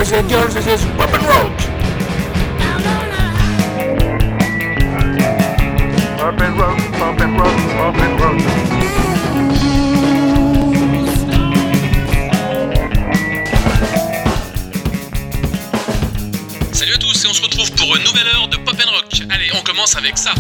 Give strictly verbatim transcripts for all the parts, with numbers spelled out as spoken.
boys and girls, this is Pop and Rock. Pop and Rock, Pop and Rock, Pop and Rock. Salut à tous et on se retrouve pour une nouvelle heure de Pop and Rock. Allez, on commence avec ça.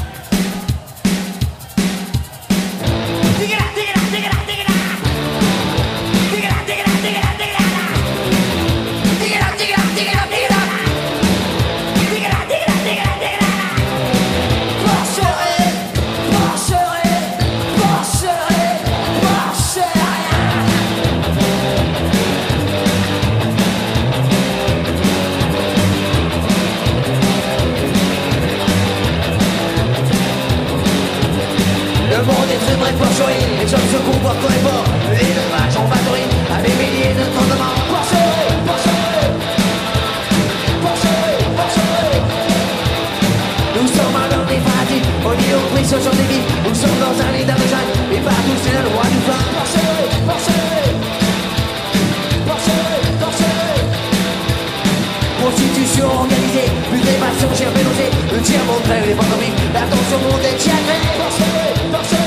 Les hommes se comportent comme les porcs, l'élevage en batterie, avec des milliers de fondements. Pensez, pensez, pensez, pensez. Nous sommes un homme des paradis, on y au prix, ce sont des vies. Nous sommes dans un lit d'argent, et partout c'est le roi du vin. Pensez, pensez, pensez, pensez. Constitution organisée, plus d'évasion, j'ai nausée. Le tir montre les pantomimes, l'attention monte et tiagrée. Pensez, pensez.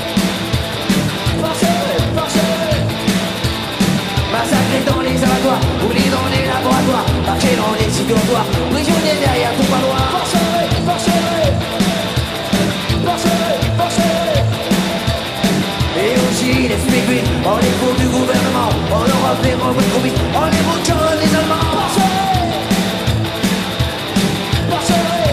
Massacrés dans les abattoirs, brûlés dans les laboratoires, marchés dans les sites dortoirs, prisonniers derrière tout parloir. Pensez, pensez, pensez, pensez. Et aussi les spécules, en les cours du gouvernement, en Europe les revenus trop vite, en les bouchons les Allemands. Pensez, pensez.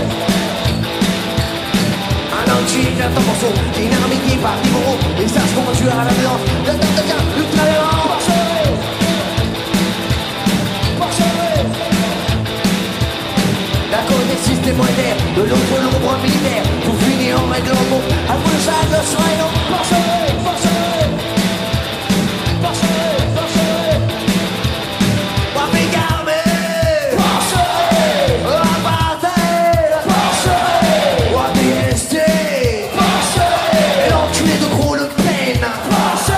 Un anti, un temps morceau, dynamité par Liboro, les sages qu'on tue à la violence, de temps de temps, ultra-violent. Pensez. D'un côté système monétaire, de l'autre l'ombre militaire. Pour finir en règle en bon, après ça le soin et non. Pensez, pensez, pensez, pensez. Wapé garmé, pensez. Apartheid, pensez. Wapé S T, pensez. Et l'enculé de gros Le Pen, pensez.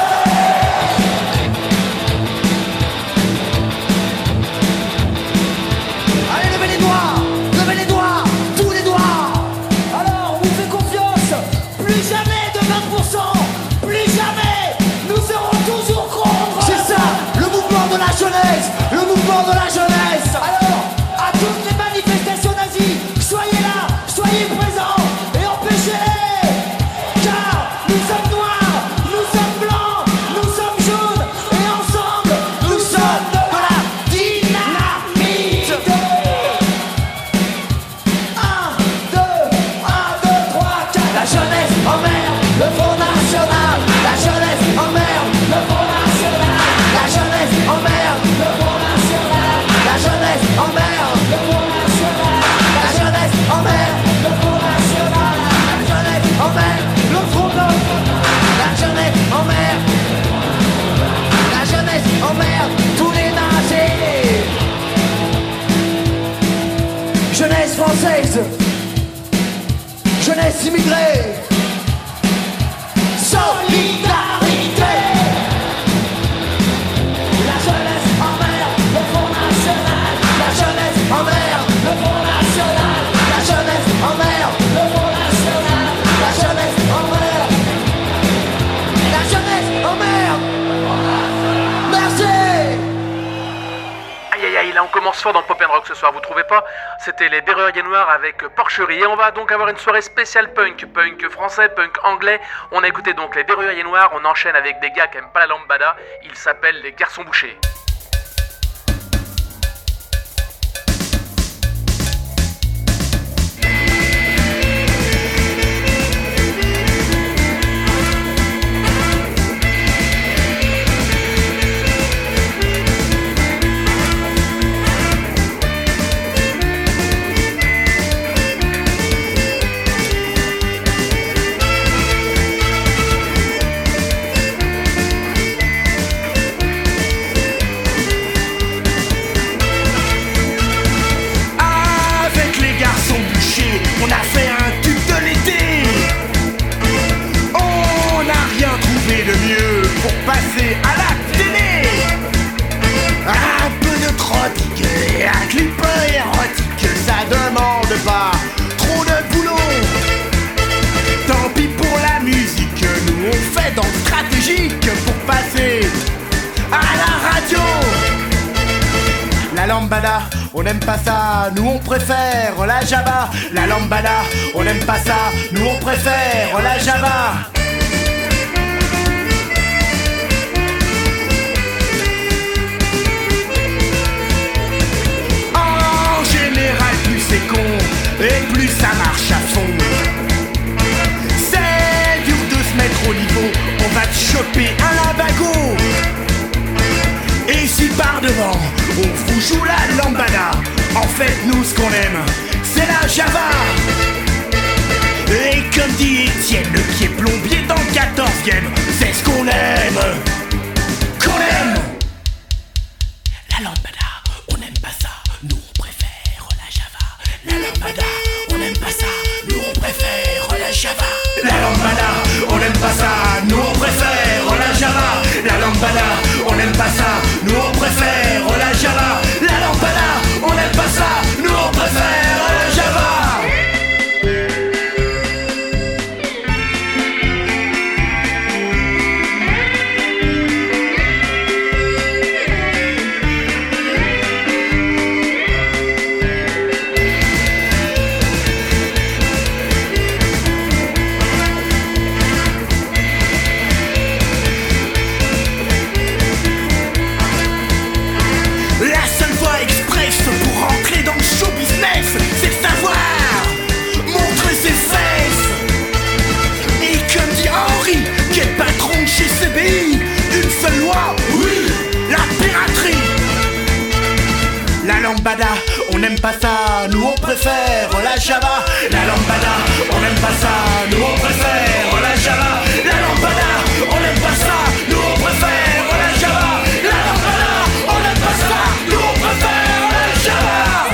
Allez, levez les doigts. Levez les doigts, tous les doigts. Alors, on vous fait confiance. Plus jamais de vingt pour cent. Plus jamais. Nous serons toujours contre. C'est ça, le mouvement de la jeunesse. Le mouvement de la jeunesse. Alors, à toutes les manifestations nazies, soyez là, soyez présents et empêchez-les. Car nous sommes noirs, nous sommes blancs, nous sommes jaunes. Et ensemble, nous sommes de la dynamite. un, deux, un, deux, trois, quatre. La jeunesse emmerde le Front National. La jeunesse emmerde le Front National. La jeunesse emmerde le Front National. La jeunesse emmerde le Front National. La jeunesse emmerde le Front National. La jeunesse emmerde le Front National. La jeunesse emmerde. La jeunesse emmerde tous les nazis. Jeunesse française, jeunesse immigrée, solidarité. La jeunesse emmerde le Front National. La jeunesse emmerde le Front National. La jeunesse emmerde le Front National. La jeunesse emmerde. La jeunesse emmerde. Merci. Aïe aïe aïe, là on commence fort dans Pop and Rock ce soir, vous trouvez pas? C'était les Berruriers Noirs avec Porcherie et on va donc avoir une soirée spéciale punk, punk français, punk anglais. On a écouté donc les Berruriers Noirs, on enchaîne avec des gars qui aiment pas la lambada, ils s'appellent les Garçons Bouchés. lambada, on n'aime pas ça, nous on préfère la java. La lambada, on n'aime pas ça, nous on préfère la java. En général, plus c'est con, et plus ça marche à fond. C'est dur de se mettre au niveau, on va te choper un lavago. Et si par devant, on vous joue la lambada, en fait nous ce qu'on aime, c'est la java. Et comme dit Étienne, le pied plombier dans le quatorzième, c'est ce qu'on aime, qu'on aime. La lambada, on n'aime pas ça, nous on préfère la java. La lambada, on n'aime pas ça, nous on préfère la java. La lambada, on n'aime pas ça, nous on préfère la java. La lambada, on n'aime pas ça, nous on préfère la java. La lambada, on n'aime pas ça, nous on préfère la java. On n'aime pas ça, nous on préfère la java. La lambada, on n'aime pas ça, nous on préfère la java. La lambada, on n'aime pas ça, nous on préfère la java. La lambada, on n'aime pas ça, nous on préfère la java.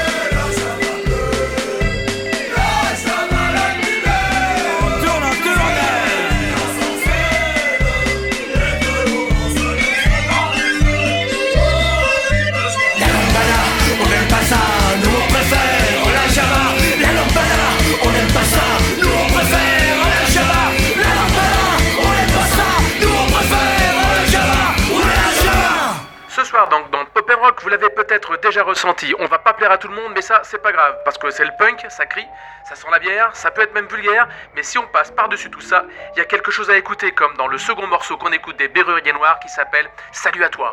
Donc dans Pop and Rock, vous l'avez peut-être déjà ressenti, on va pas plaire à tout le monde, mais ça c'est pas grave, parce que c'est le punk, ça crie, ça sent la bière, ça peut être même vulgaire, mais si on passe par-dessus tout ça, il y a quelque chose à écouter, comme dans le second morceau qu'on écoute des Berruriers Noirs qui s'appelle Salut à toi.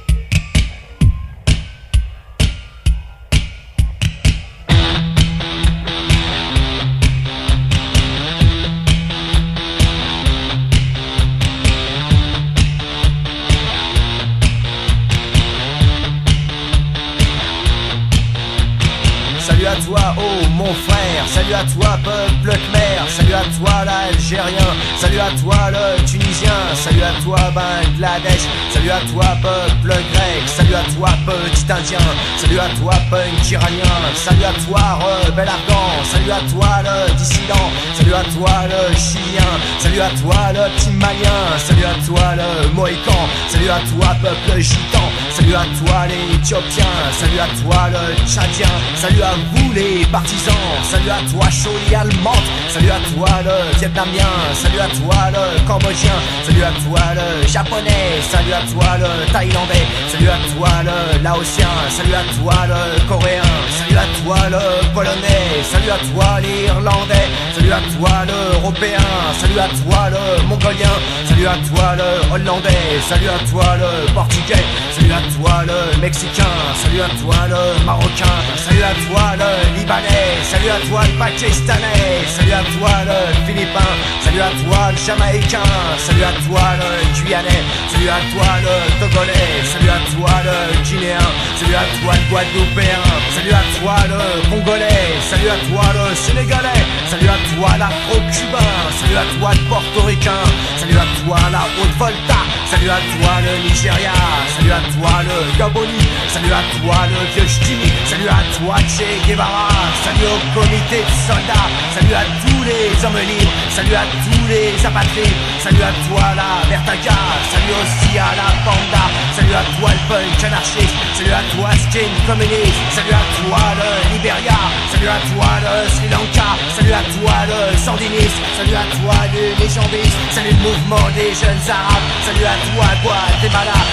Salut à toi, oh mon frère, salut à toi peuple khmer, salut à toi l'Algérien, salut à toi le Tunisien, salut à toi Bangladesh, salut à toi peuple grec, salut à toi petit indien, salut à toi punk iranien, salut à toi rebelle afghan, salut à toi le dissident, salut à toi le chilien, salut à toi le petit malien, salut à toi le mohican, salut à toi peuple gitan, salut à toi l'éthiopien, salut à toi le tchadien, salut à vous les partisans, salut à toi Choli allemande, salut à toi le vietnamien, salut à toi le cambodgien, salut à toi le japonais, salut à toi le thaïlandais, salut à toi le laotien, salut à toi le coréen, salut à toi le polonais, salut à toi l'irlandais, salut à toi l'européen, salut à toi le mongolien, salut à toi le hollandais, salut à toi le portugais, salut à toi le mexicain, salut à toi le marocain, salut à toi le libanais, salut à toi le pakistanais, salut à toi le philippin, salut à toi le jamaïcain, salut à toi le guyanais, salut à toi le togolais, salut à toi le guinéen, salut à toi le guadeloupéen, salut à toi le congolais, salut à toi le sénégalais, salut à toi l'afro-cubain, salut à toi le portoricain, salut à toi la Haute-Volta, salut à toi le Nigeria, salut à toi le Gaboni, salut à toi le vieux Ch'timi, salut à toi Che Guevara, salut au comité de soldats, salut à tous les hommes libres, salut à tous les apatrides, salut à toi la Vertaga, salut aussi à la Panda, salut à toi le punk anarchiste, salut à toi skin communiste, salut à toi le Liberia, salut à toi le Sri Lanka, salut à toi le sandiniste, salut à toi le légambiste, salut le mouvement des jeunes arabes, salut à toi Guatemala, salut le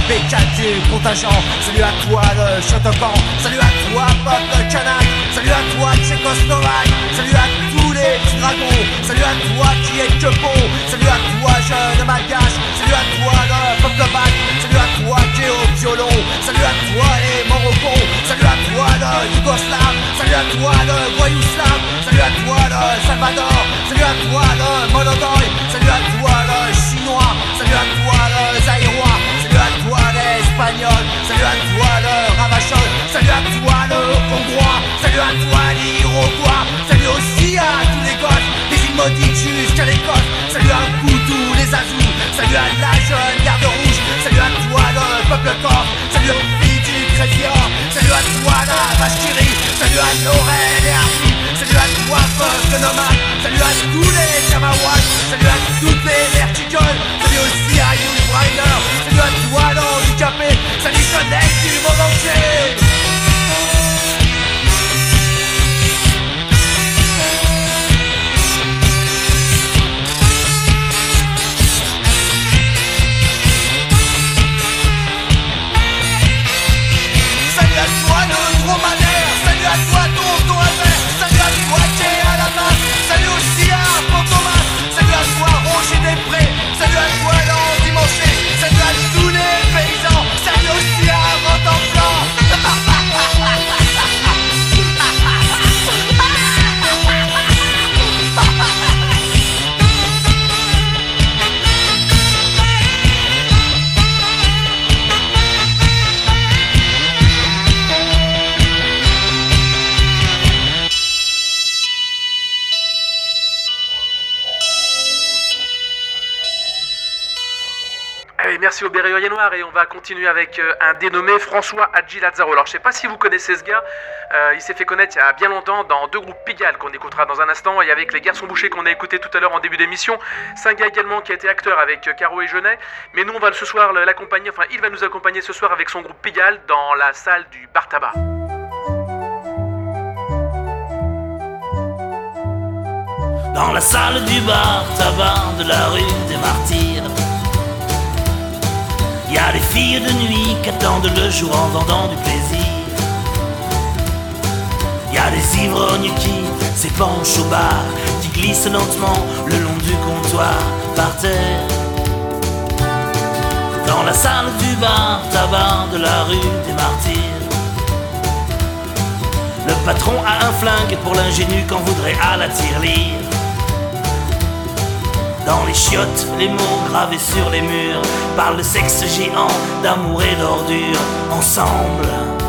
B quatre du contingent. Salut à toi le Shotokan, salut à toi peuple kanak, salut à toi Tchécoslovaque, salut à tous les petits dragons, salut à toi qui est que bon, salut à toi jeune malgache, salut à toi le peuple bac, salut à toi qui est au violon, salut à toi les Morocco, salut à toi le Yougoslave, salut à toi le Voyouslave, salut à toi le Salvador, salut à toi le Monodoy, salut à toi le Chinois, salut à toi le Zaïrois, salut à toi l'Espagnol, salut à toi le Ravachol, salut à toi le Hongrois, salut à toi l'Iroquois, salut aussi à tous les gosses, des îles maudites jusqu'à l'Écosse, salut à vous tous les Azous, salut à la jeune garde rouge, salut à toi le peuple corse, salut aux filles du Crédit-Or, salut à toi la vache qui rit, salut à Laurel et Arthur, salut à toi peuple nomade, salut à tous les Kamawats, salut à toutes les verticoles, salut aussi à Yul Brynner, salut à toi l'handicapé, salut jeunesse du monde entier. Salut à toi le dromadaire, salut à toi tonton Albert, salut à toi qui est à la masse, salut aussi à Fantomas, salut à toi Roger Després, salut à toi l'endimanché, salut à tous les paysans, salut aussi à Rotenblanc. Allez, merci au Berrurier Noir et on va continuer avec euh, un dénommé François Hadji Lazzaro. Alors je sais pas si vous connaissez ce gars, euh, il s'est fait connaître il y a bien longtemps dans deux groupes Pigalle qu'on écoutera dans un instant et avec les Garçons Bouchés qu'on a écouté tout à l'heure en début d'émission. C'est un gars également qui a été acteur avec euh, Caro et Jeunet, mais nous on va ce soir l'accompagner, enfin il va nous accompagner ce soir avec son groupe Pigalle dans la salle du Bar Tabac. Dans la salle du bar tabac de la rue des Martyrs, y a des filles de nuit qui attendent le jour en vendant du plaisir. Y a des ivrognes qui s'épanchent au bar, qui glissent lentement le long du comptoir par terre. Dans la salle du bar tabac de la rue des Martyrs, le patron a un flingue pour l'ingénu qu'en voudrait à la tirelire. Dans les chiottes, les mots gravés sur les murs parlent de sexe géant, d'amour et d'ordure ensemble.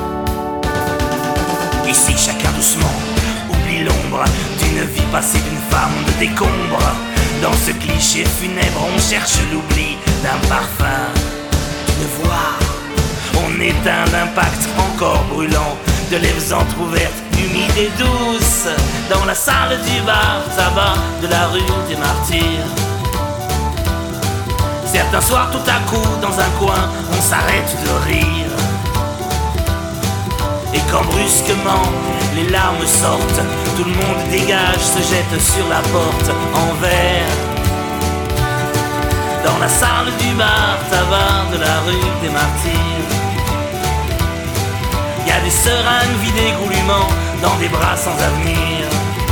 Ici chacun doucement oublie l'ombre d'une vie passée d'une femme de décombre. Dans ce cliché funèbre on cherche l'oubli d'un parfum, d'une voix. On éteint l'impact encore brûlant de lèvres entr'ouvertes, humides et douces, dans la salle du bar tabac de la rue des Martyrs. Certains soirs tout à coup dans un coin on s'arrête de rire, et quand brusquement les larmes sortent, tout le monde dégage, se jette sur la porte en verre. Dans la salle du bar tabac de la rue des Martyrs, y a des seringues vidées goulûment dans des bras sans avenir.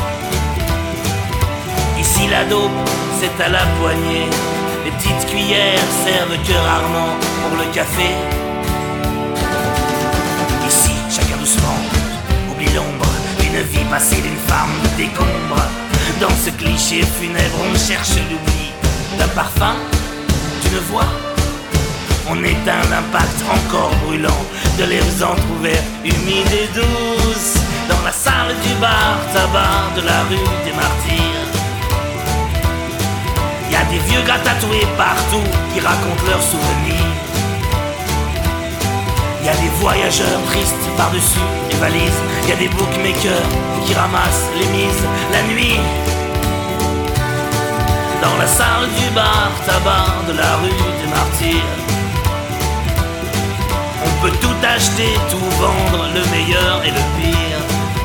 Ici la dope, c'est à la poignée, les petites cuillères servent que rarement pour le café. Ici, chacun doucement oublie l'ombre d'une vie passée d'une femme de décombre. Dans ce cliché funèbre, on cherche l'oubli d'un parfum, d'une voix. On éteint l'impact encore brûlant de lèvres entr'ouvertes, humides et douces, dans la salle du bar tabac de la rue des Martyrs. Y a des vieux gars tatoués partout qui racontent leurs souvenirs. Y a des voyageurs tristes par-dessus les valises. Y a des bookmakers qui ramassent les mises la nuit. Dans la salle du bar tabac de la rue des Martyrs, on peut tout acheter, tout vendre, le meilleur et le pire.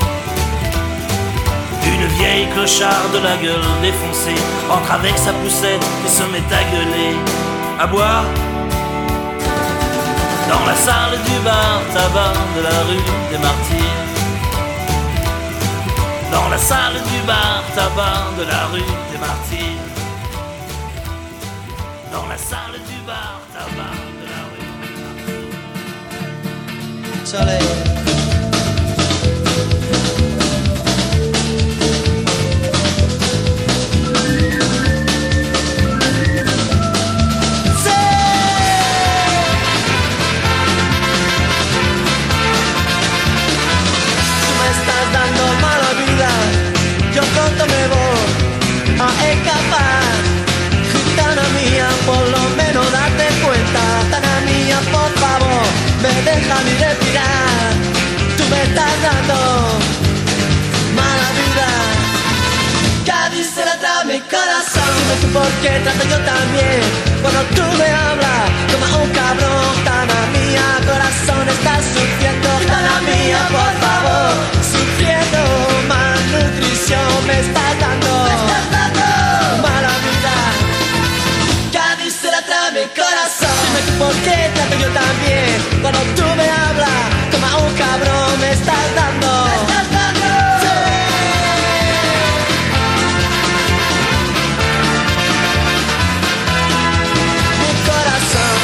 Une vieille clocharde de la gueule défoncée entre avec sa poussette et se met à gueuler, à boire. Dans la salle du bar tabac de la rue des Martyrs. Dans la salle du bar tabac de la rue des Martyrs. Dans la salle du bar tabac de la rue des Martyrs. Soleil. Yo pronto me voy a escapar. Gitana mía, por lo menos date cuenta. Gitana mía, por favor, me deja ni respirar. Tú me estás dando mala vida. Cádiz se la trae mi corazón. Dime tú por qué trato yo también. Cuando tú me hablas como un cabrón. Gitana mía, corazón, estás sufriendo. Gitana mía, por favor, sufriendo. Malnutrición me estás dando, me estás dando mala vida. Cádiz se la trae mi corazón. Dime tú por qué trato yo también. Cuando tú me hablas como un cabrón. Me estás dando, me estás dando, sí. Mi corazón.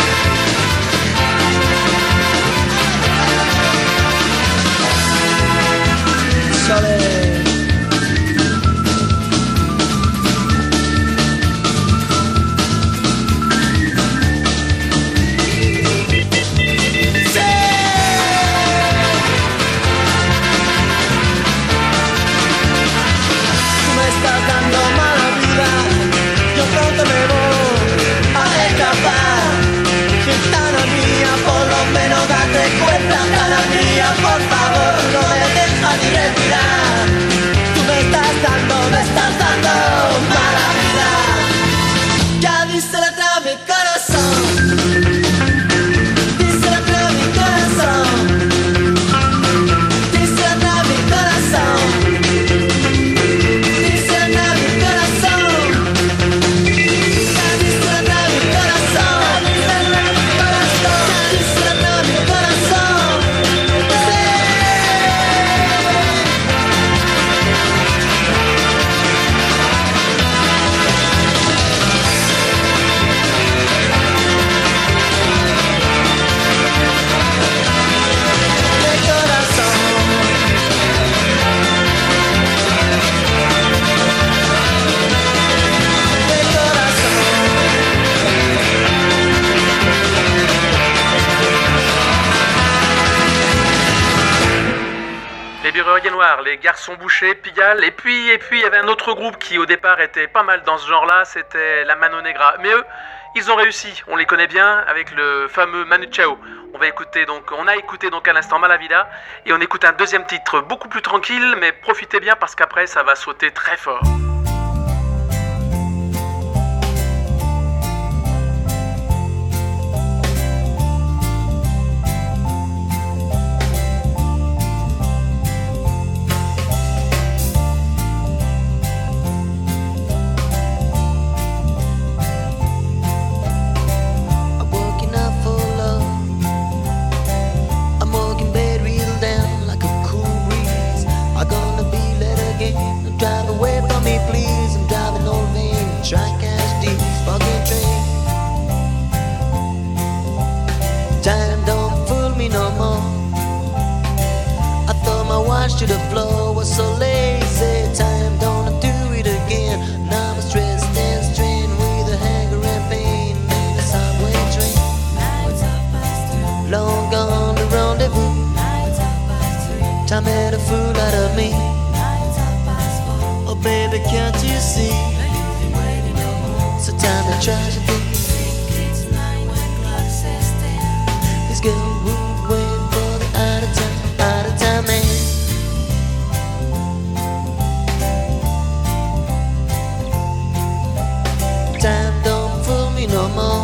Soleil. Por favor, no me dejas ni respirar. Tú me estás dando, me estás dando mala vida. Ya dice la trae mi corazón. Dice la trae mi corazón. Dice la trae mi corazón. Dice la trae mi corazón. Ya dice la trae mi corazón. Dice la trae mi corazón. Ya dice la trae mi corazón. Les Birreries Noirs, les Garçons Bouchés, Pigalle, et puis et puis il y avait un autre groupe qui au départ était pas mal dans ce genre-là, c'était la Mano Negra. Mais eux, ils ont réussi, on les connaît bien avec le fameux Manu Chao. On va écouter donc, on a écouté donc à l'instant Malavida et on écoute un deuxième titre beaucoup plus tranquille, mais profitez bien parce qu'après ça va sauter très fort. Drive away from me, please. I'm driving no lane, try cash deep, fucking train. Time don't fool me no more. I thought my watch to the floor was so lazy. Time don't do it again. Now I'm stressed and strained with a hanger and pain in a subway train. Long gone the rendezvous. Time made a fool out of me. Oh baby, can't you see? So time to try to be. This girl would wait for the out of time, out of time man. Time don't fool me no more.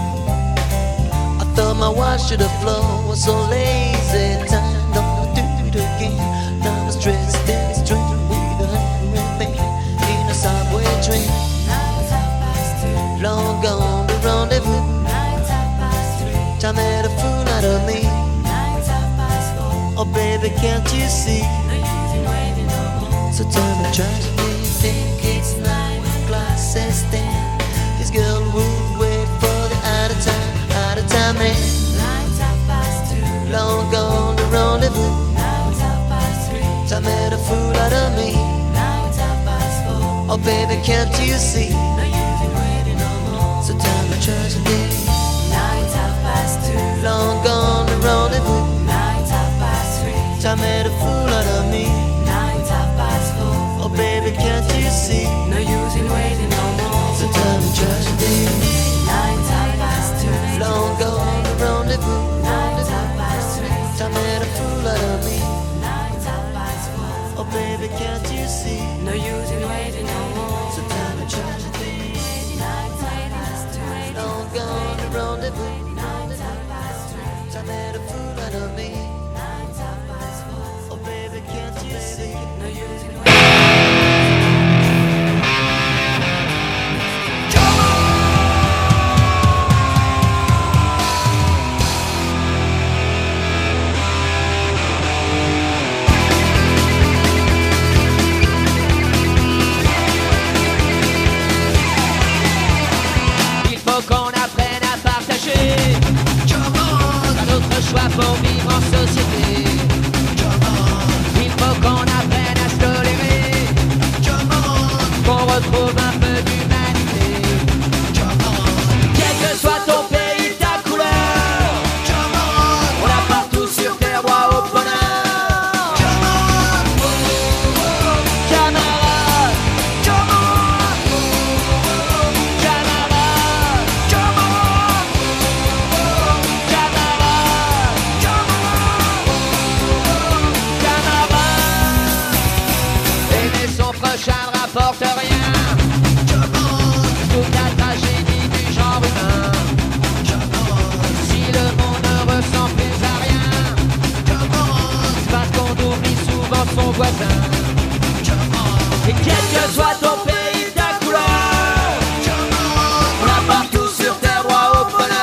I thought my watch to the floor was so lazy. Time don't do it again. Now I'm stressed and strained with a hand and pain in a subway train. Long gone the rendezvous. Time at a fool. can't you see? So tell me, try to do you think it's nine o'clock and stand? This girl would wait for the out of time, out of time man. Nights half past two, long gone the rendezvous. Nights half past three, time made a fool out of me. Nights half past four, oh baby can't you see? No use in waiting no more. So tell me, try to do. Nights half past two, long gone the rendezvous. Nights half past three, time made a fool out of me. Nights half past four, oh baby can't you see? No use in waiting no more. So tell me, try to do. Nights half past two, long gone the rendezvous. Nights half past three, time made a fool out of me. Nights half past four, oh baby can't you see? No use in waiting no more. So tell me, try to do. Nights half past two, long gone the rendezvous. Nights half past three, time made a fool out of me. Nights half past four, oh baby can't you see? No use in waiting. Qu'on apprenne à partager un autre choix pour vivre en société. Il faut qu'on apprenne à se tolérer, qu'on retrouve un peu d'humanité. Quel que soit ton pays, ta couleur, on a partout sur terre droit au bonheur. Camarades, porte rien. Toute la tragédie du genre humain. Si le monde ne ressent plus à rien, c'est parce qu'on oublie souvent son voisin. Et quel que soit ton pays, ta couleur, on a partout sur terre droit au bonheur.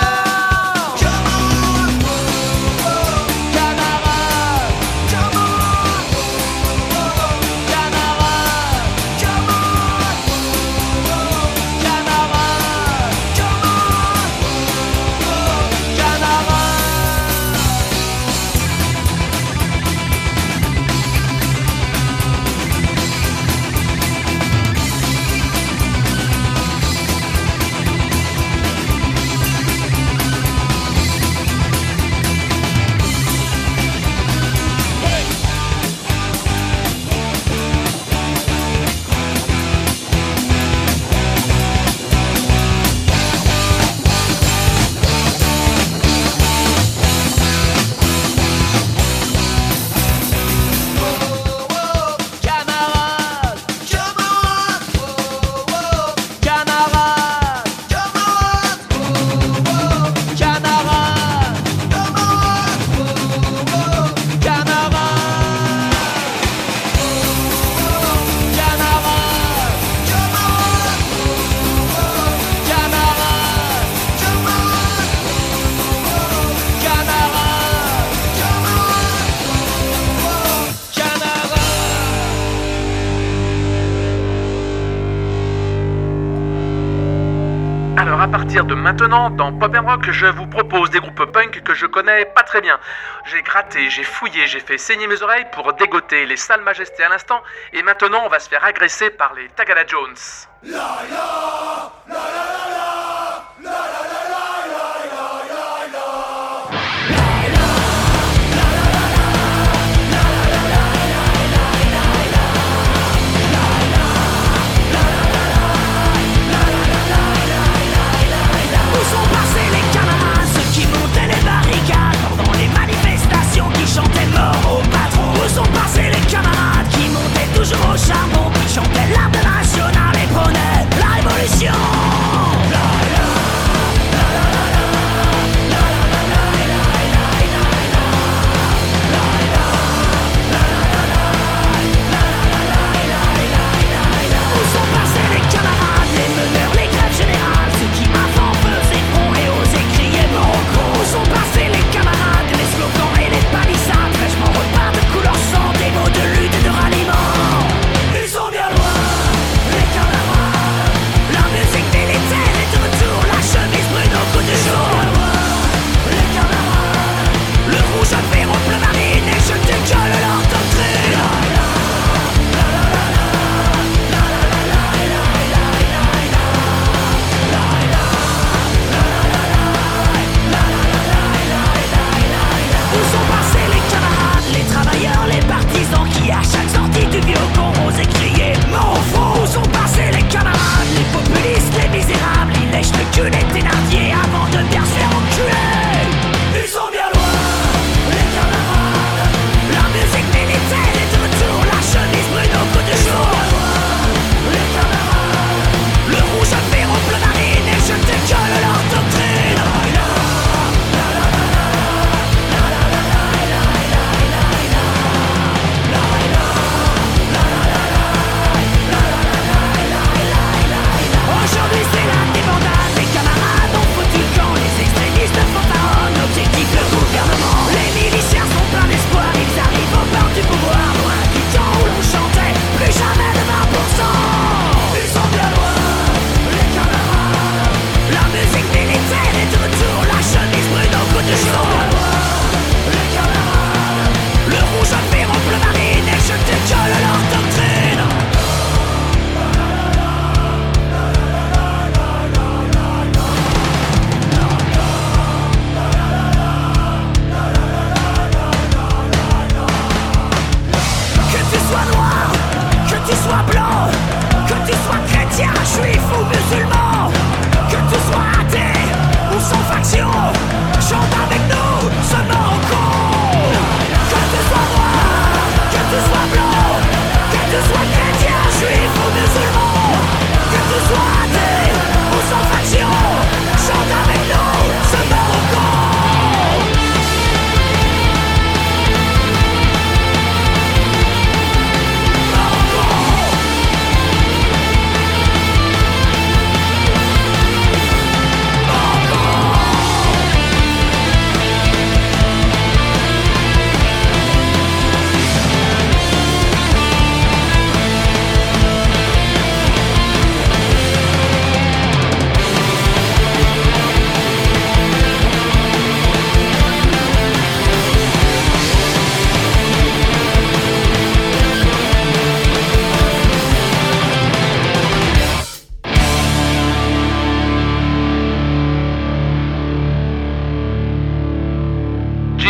Alors à partir de maintenant, dans Pop and Rock, je vous propose des groupes punk que je connais pas très bien. J'ai gratté, j'ai fouillé, j'ai fait saigner mes oreilles pour dégoter les sales majestés à l'instant, et maintenant on va se faire agresser par les Tagada Jones. La la la la la la la la Où sont passés les camarades, ceux qui montaient les barricades pendant les manifestations, qui chantaient mort au patron? Où sont passés les camarades qui montaient toujours au charbon, qui chantaient l'hymne national et prônaient la révolution? La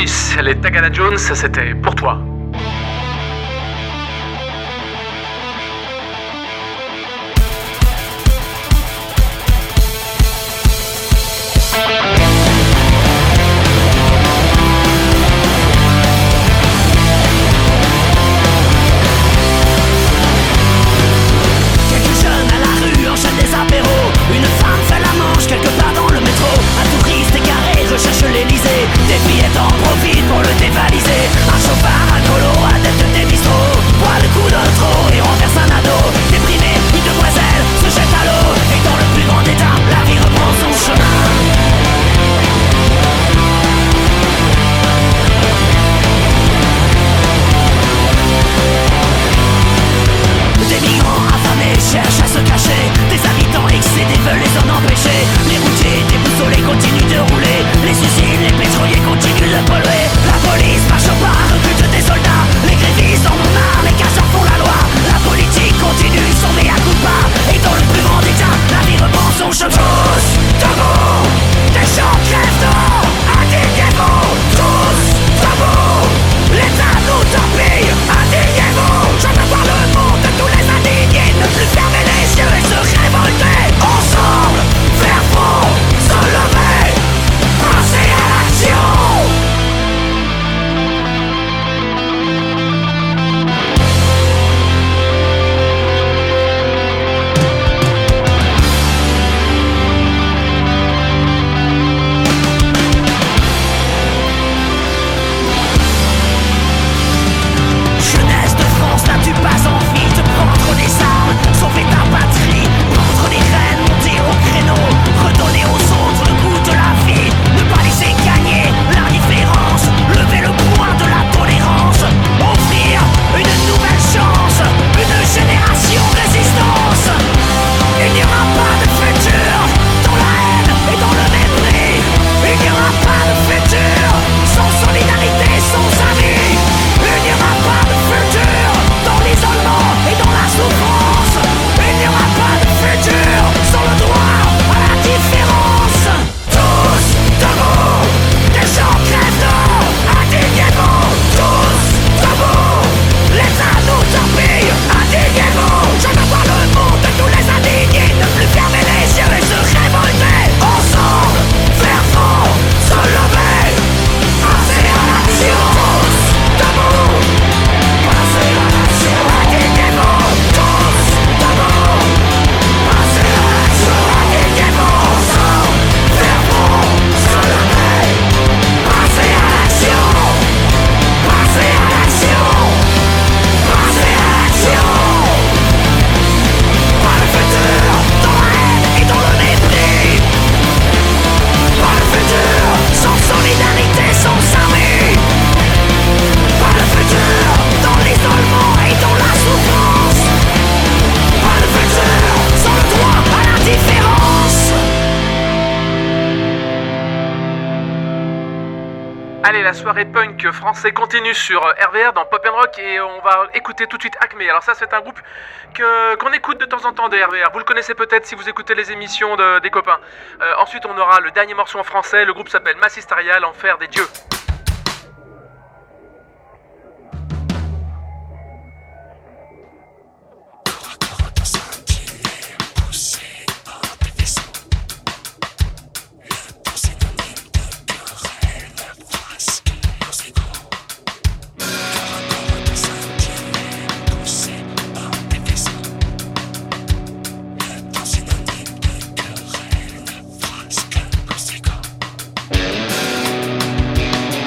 Smith, les Tagada Jones, c'était pour toi. Recherche l'Elysée, des billettes en profit pour le dévaliser. Un chauffard alcoolo, adepte des bistrots, boit le coup de trop et renverse un ado. Déprimé, une demoiselle se jette à l'eau, et dans le plus grand état, la vie reprend son chemin. Des migrants affamés cherchent à se cacher, des habitants excédés veulent les en empêcher. Les routiers déboussolés continuent de rouler, les usines, les pétroliers continuent de polluer. La police marche pas, recrute des soldats, les grévistes en ont marre, les casseurs font la loi. La politique continue son mea culpa, et dans le plus grand état, la vie reprend son chemin. Tous debout, des gens crèvent dehors, indignez-vous. Tous debout, l'État nous torpille, indignez-vous. Je veux voir le monde de tous les indignés ne plus fermer les yeux et se révolter. Ensemble, faire front, se lever, passer à l'action. Jeunesse de France, n'as-tu pas envie de prendre des armes, sauver ta patrie, prendre des rênes, monter au créneau, redonner aux autres le goût de la vie, ne pas laisser gagner l'indifférence, lever le poing de la tolérance, offrir une nouvelle chance, une génération résistance. Il n'y aura pas de futur dans la haine et dans le mépris. Il n'y aura pas de futur sans solidarité, sans amis. Il n'y aura pas de futur dans l'isolement et dans la souffrance. Il n'y aura pas de futur sans le droit à la différence. Tous debout, des gens crèvent dehors, indignez-vous. Tous debout, l'État nous torpille, indignez-vous. Je veux voir le monde de tous les indignés ne plus fermer les yeux et se révolter. Ensemble, faire front, se lever, passer à l'action. Tous debout, passer à l'action, indignez-vous. Tous debout, passer à l'action, indignez-vous. Ensemble, faire front, se lever, passer à l'action, passer à l'action, passer à l'action. Pas le futur dans la haine et dans le mépris. Pas le futur sans solidarité, sans amis. Pas le futur dans l'isolement et dans la souffrance. Pas le futur sans le droit à la différence. Allez, la soirée punk français continue sur R V R dans Pop and Rock et on va écouter tout de suite Acme. Alors ça, c'est un groupe que, qu'on écoute de temps en temps de R V R. Vous le connaissez peut-être si vous écoutez les émissions de, des copains. Euh, ensuite, on aura le dernier morceau en français. Le groupe s'appelle Mass Hysteria, l'enfer des dieux. Conséquent.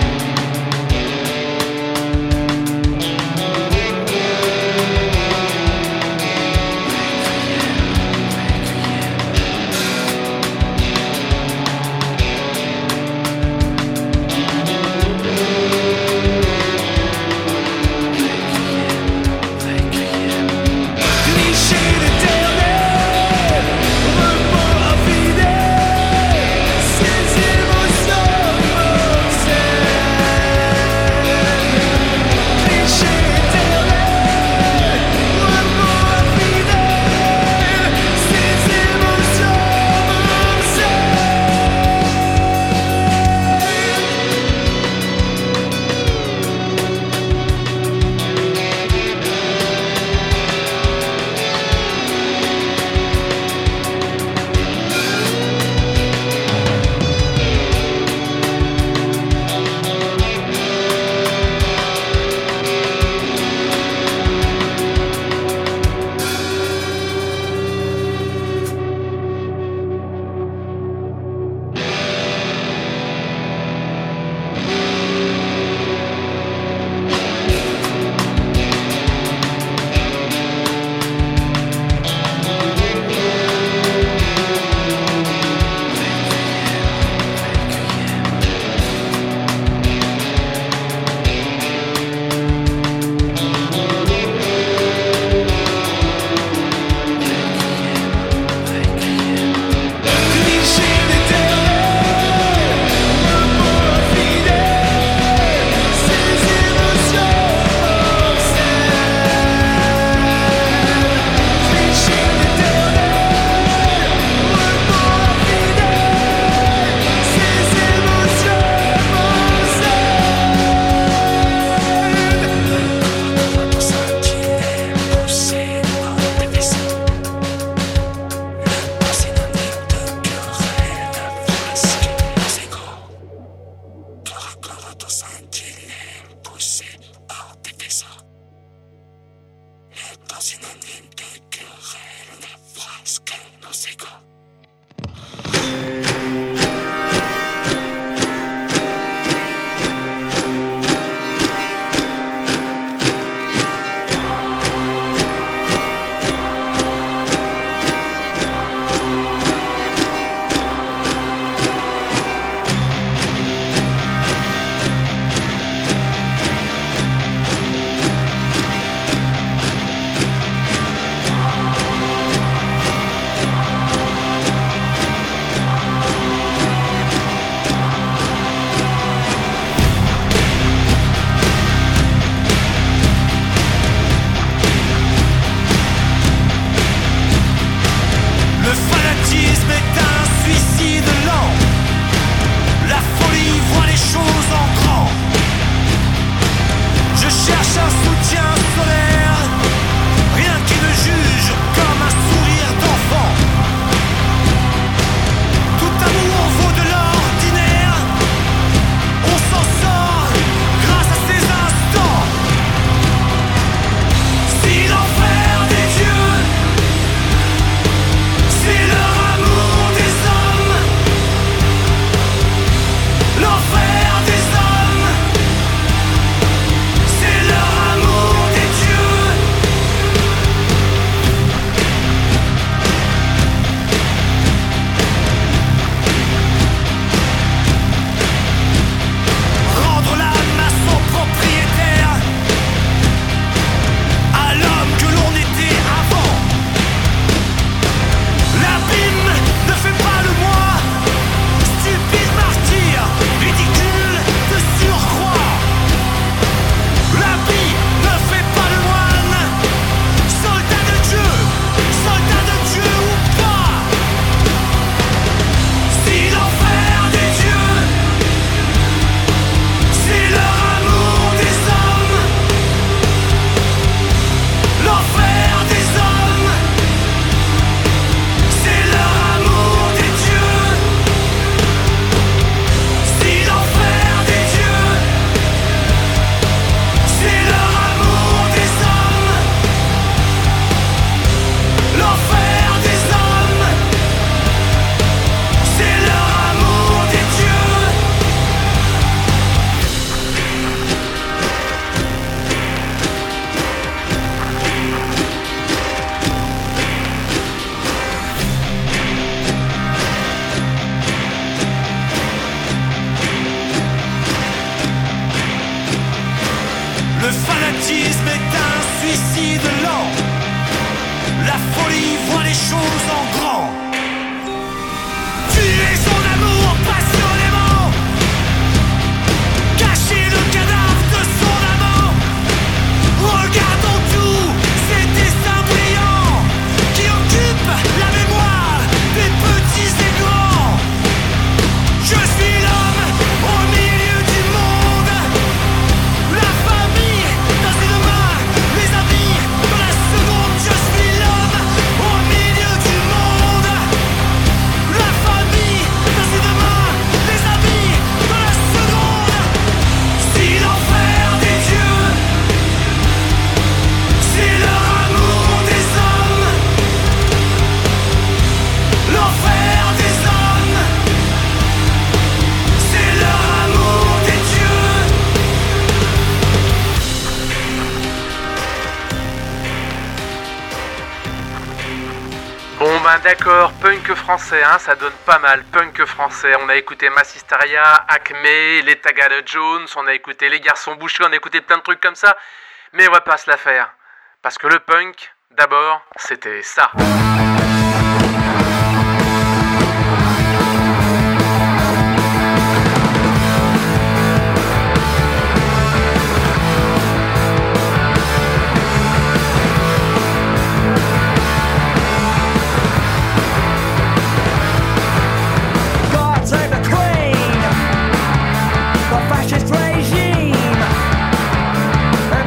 D'accord, punk français, hein, ça donne pas mal, punk français. On a écouté Massisteria, Acme, les Tagada Jones, on a écouté les Garçons Bouchés, on a écouté plein de trucs comme ça. Mais on va pas se la faire. Parce que le punk, d'abord, c'était ça.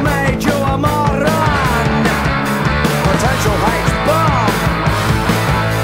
Potential hate bomb.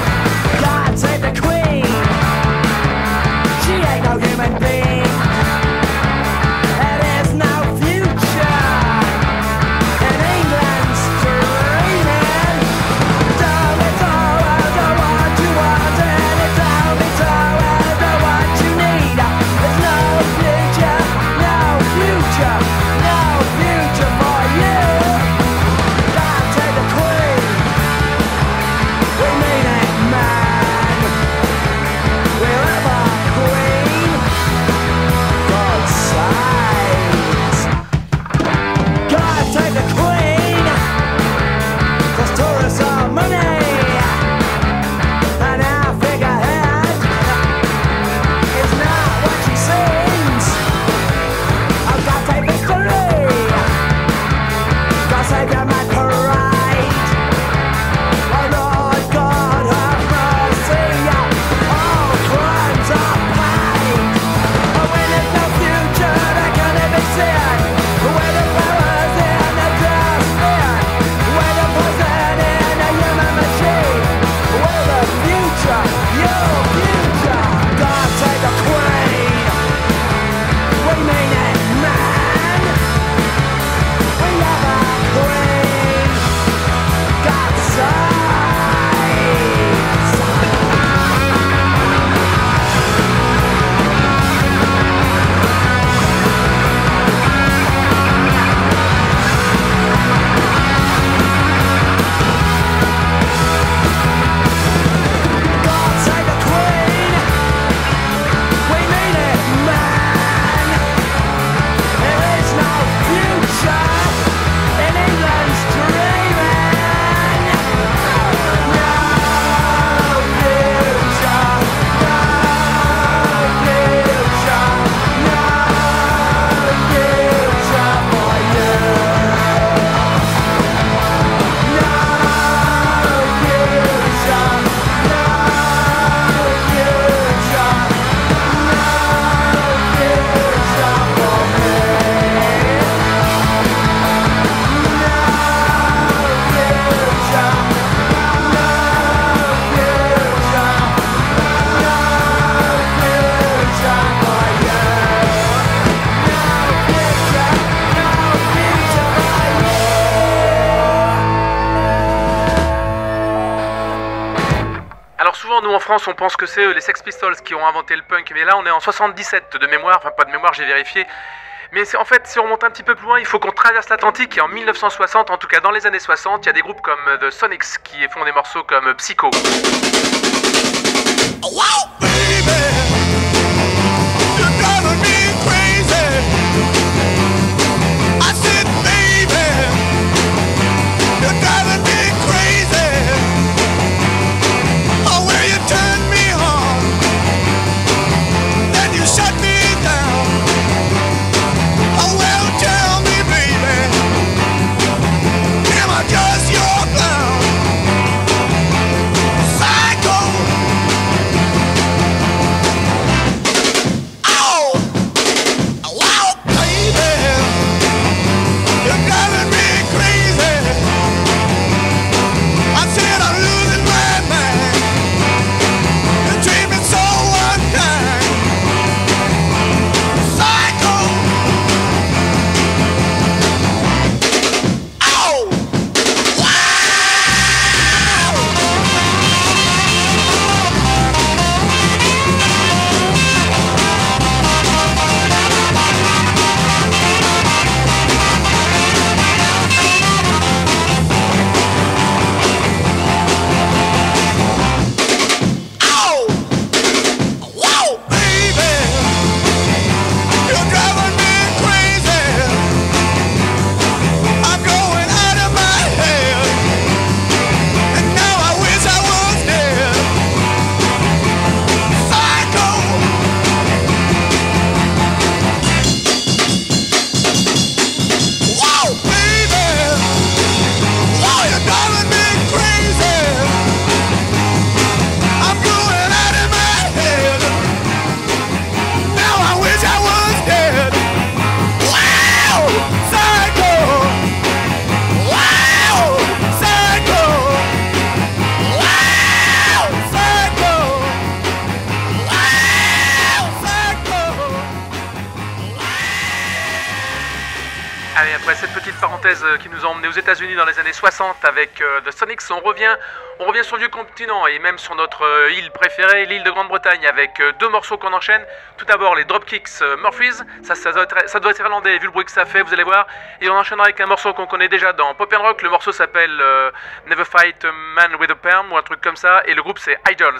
en France, on pense que c'est les Sex Pistols qui ont inventé le punk, mais là, on est en soixante-dix-sept de mémoire, enfin pas de mémoire, j'ai vérifié. Mais c'est, en fait, si on remonte un petit peu plus loin, il faut qu'on traverse l'Atlantique et en mille neuf cent soixante, en tout cas dans les années soixante, il y a des groupes comme The Sonics qui font des morceaux comme Psycho. Wow, baby, you're driving me crazy. I said, baby, you're driving me crazy. Oh, where you turn me on, then you shut me down. Oh, well, tell me, baby, am I just your clown? Psycho. Allez, après cette petite parenthèse qui nous a emmenés aux États-Unis dans les années soixante avec euh, The Sonics, on revient, on revient sur le vieux continent et même sur notre euh, île préférée, l'île de Grande-Bretagne, avec euh, deux morceaux qu'on enchaîne. Tout d'abord les Dropkicks euh, Murphys, ça, ça, doit être, ça doit être irlandais vu le bruit que ça fait, vous allez voir. Et on enchaînera avec un morceau qu'on connaît déjà dans Pop and Rock. Le morceau s'appelle euh, Never Fight a Man with a Perm ou un truc comme ça, et le groupe c'est Idols.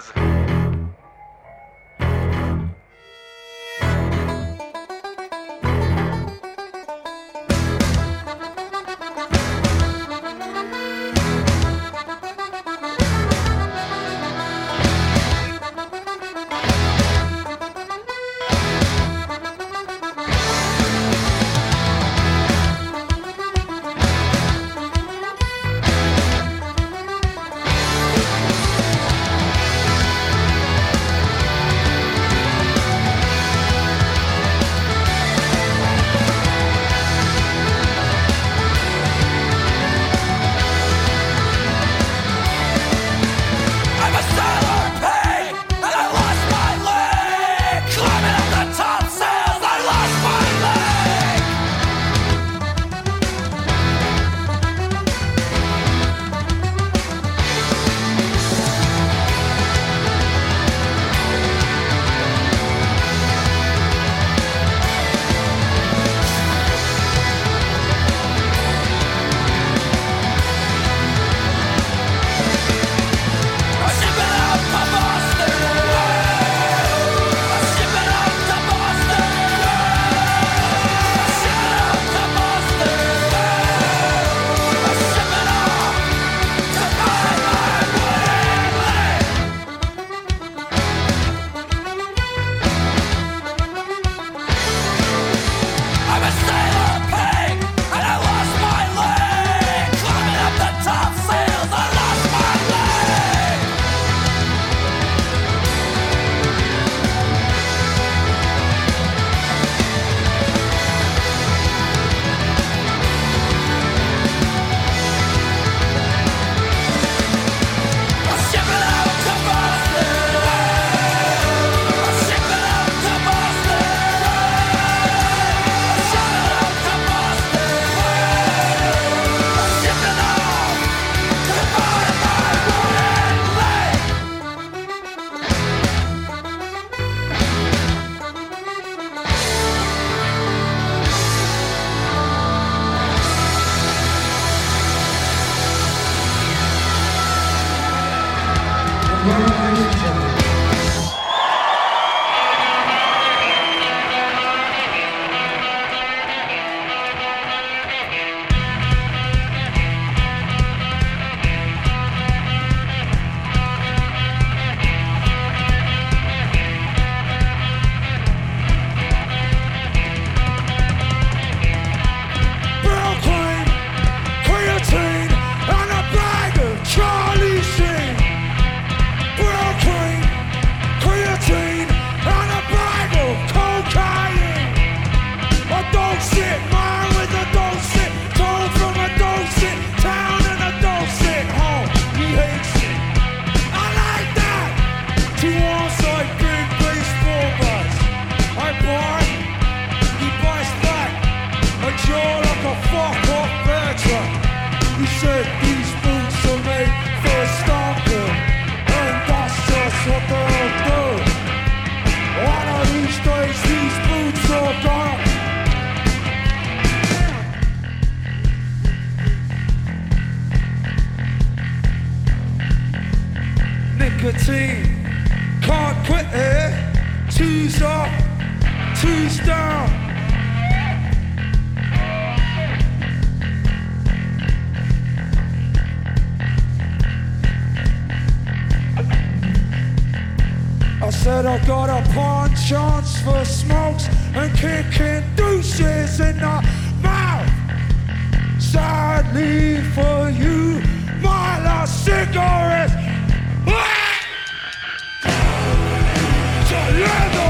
I got a pawn chance for smokes and kicking douches in the mouth. Sadly for you, my last cigarette. Together.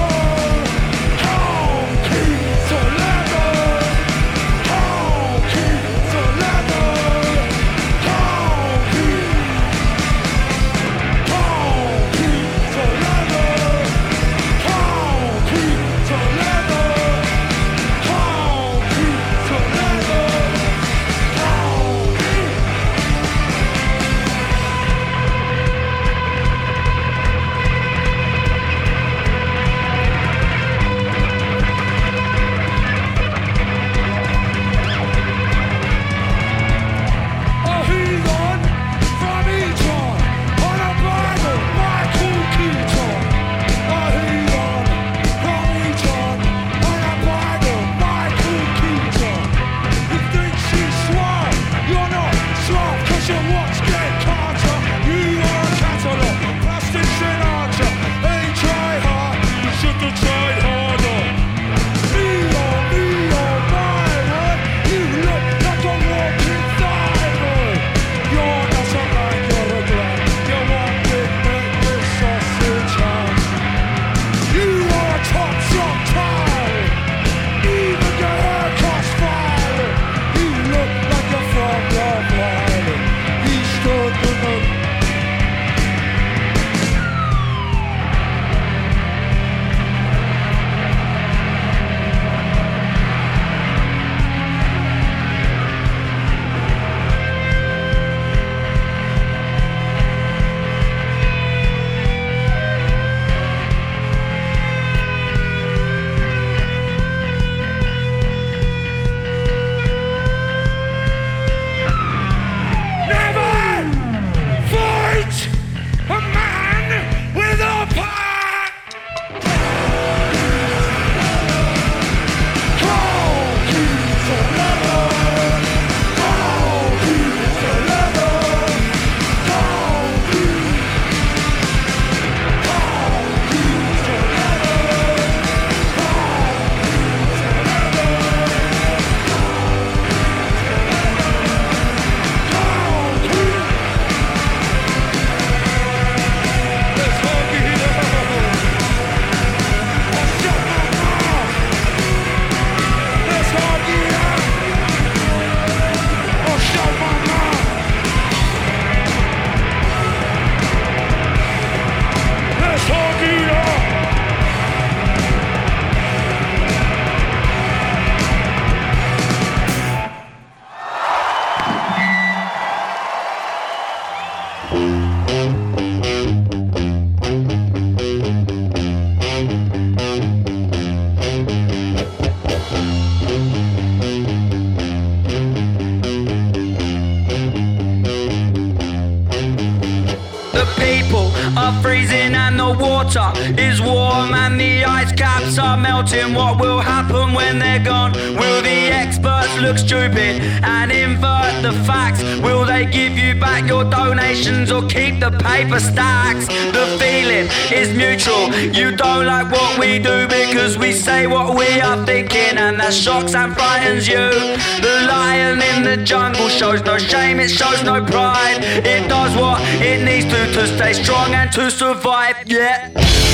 Is warm and the ice caps are melting. What will happen when they're gone? Will the experts look stupid and invert the facts? Will they give you back your donations or keep the paper stacks? The feeling is mutual. You don't like what we do because we say what we are thinking, and that shocks and frightens you. The lion in the jungle shows no shame, it shows no pride. It does what it needs to to stay strong and to survive. Yeah.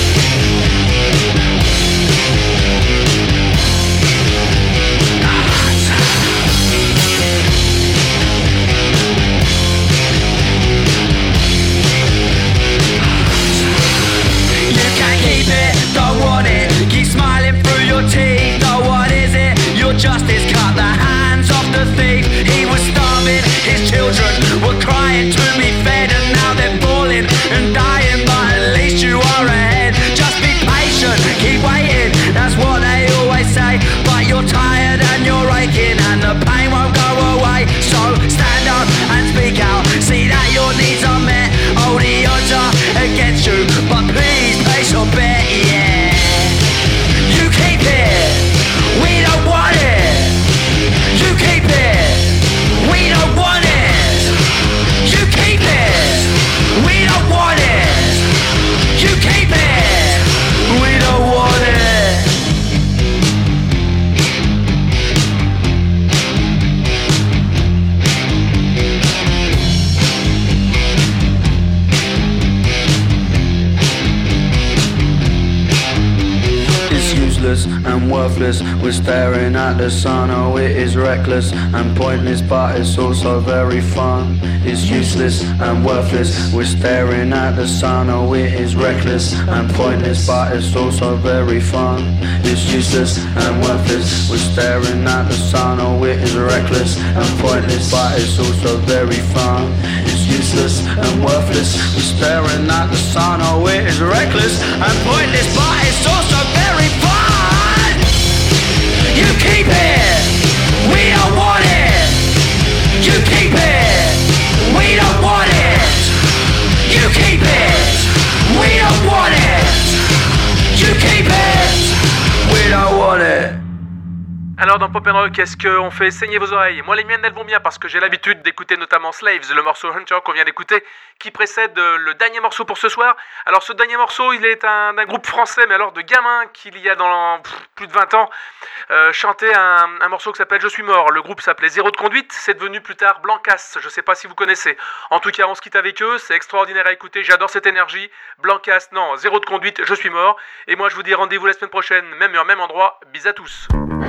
Keep it, don't want it. Keep smiling through your teeth. Oh, what is it? Your justice cut the hands of the thief. He was starving, his children were crying to be fed, and now they're falling and dying. But at least you are ahead. and worthless. We're staring at the sun, oh it is reckless and pointless, but it's also very fun. It's useless and worthless. We're staring at the sun, oh it is reckless and pointless, but it's also very fun. It's useless and worthless. We're staring at the sun, oh it is reckless and pointless, but it's also very fun. It's useless and worthless. We're staring at the sun, oh it is reckless and pointless, but it's also very fun. You keep it, we don't want it. You keep it, we don't want it. You keep it, we don't want it. You keep it, we don't want it. Alors dans Pop and Rock, est-ce qu'on fait saigner vos oreilles? Moi les miennes elles vont bien parce que j'ai l'habitude d'écouter notamment Slaves, le morceau Hunter qu'on vient d'écouter, qui précède le dernier morceau pour ce soir. Alors ce dernier morceau il est un, d'un groupe français, mais alors de gamins qu'il y a dans pff, plus de vingt ans, euh, chantait un, un morceau qui s'appelle Je suis mort. Le groupe s'appelait Zéro de conduite, c'est devenu plus tard Blancas, je sais pas si vous connaissez. En tout cas on se quitte avec eux, c'est extraordinaire à écouter, j'adore cette énergie. Blancas, non, Zéro de conduite, Je suis mort. Et moi je vous dis rendez-vous la semaine prochaine, même heure, même endroit, bis à tous.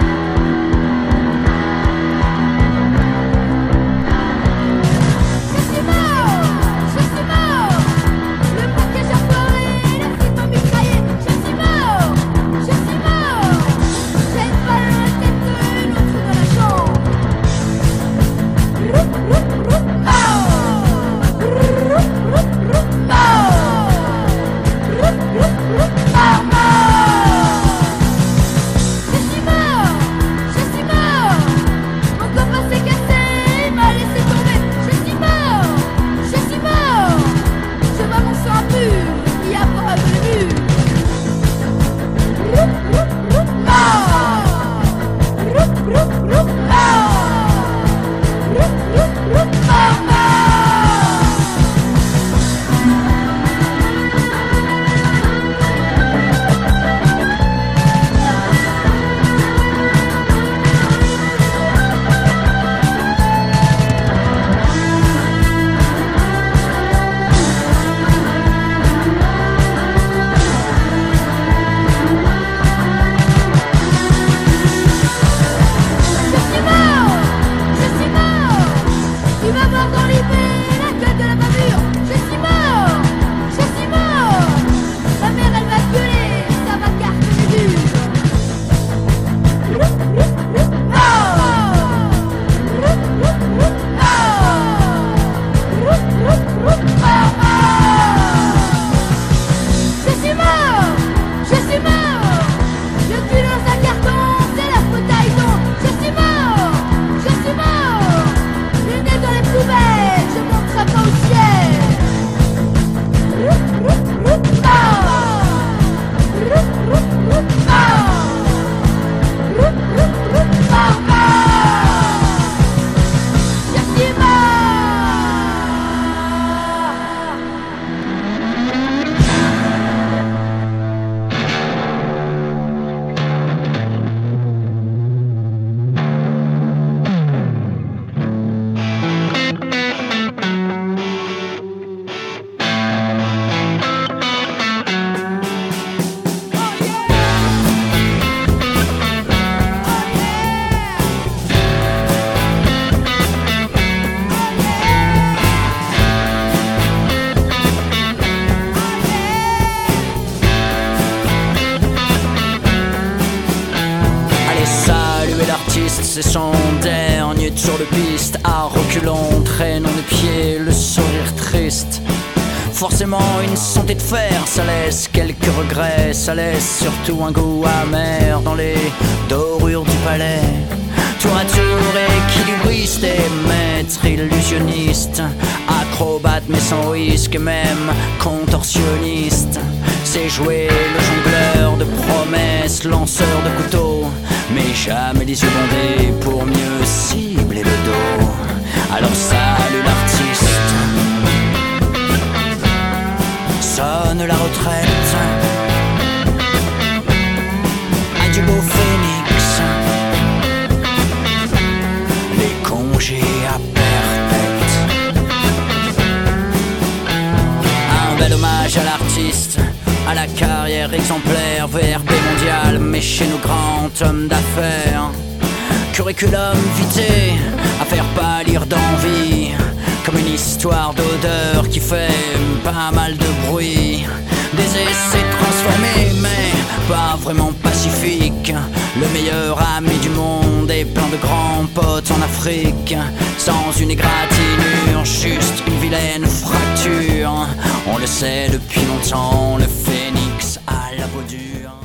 C'est son dernier tour de piste. À reculons, traînons de pied, le sourire triste. Forcément une santé de fer, ça laisse quelques regrets. Ça laisse surtout un goût amer dans les dorures du palais. Tour à tour équilibriste et maître illusionniste, acrobate mais sans risque, même contorsionniste. C'est jouer le jongleur de promesses, lanceur de couteaux, mais jamais les yeux bandés pour mieux cibler le dos. Alors salut l'artiste, sonne la retraite, adieu beau phénix, les congés à perpète. Un bel hommage à l'artiste, à la carrière exemplaire, V R P mondial, mais chez nous grands grand homme d'affaires. Curriculum vitae, à faire pâlir d'envie, comme une histoire d'odeur qui fait pas mal de bruit. Des essais transformés mais pas vraiment pacifiques. Le meilleur ami du monde et plein de grands potes en Afrique. Sans une égratignure, juste une vilaine fracture. On le sait depuis longtemps, le phénix à la peau dure.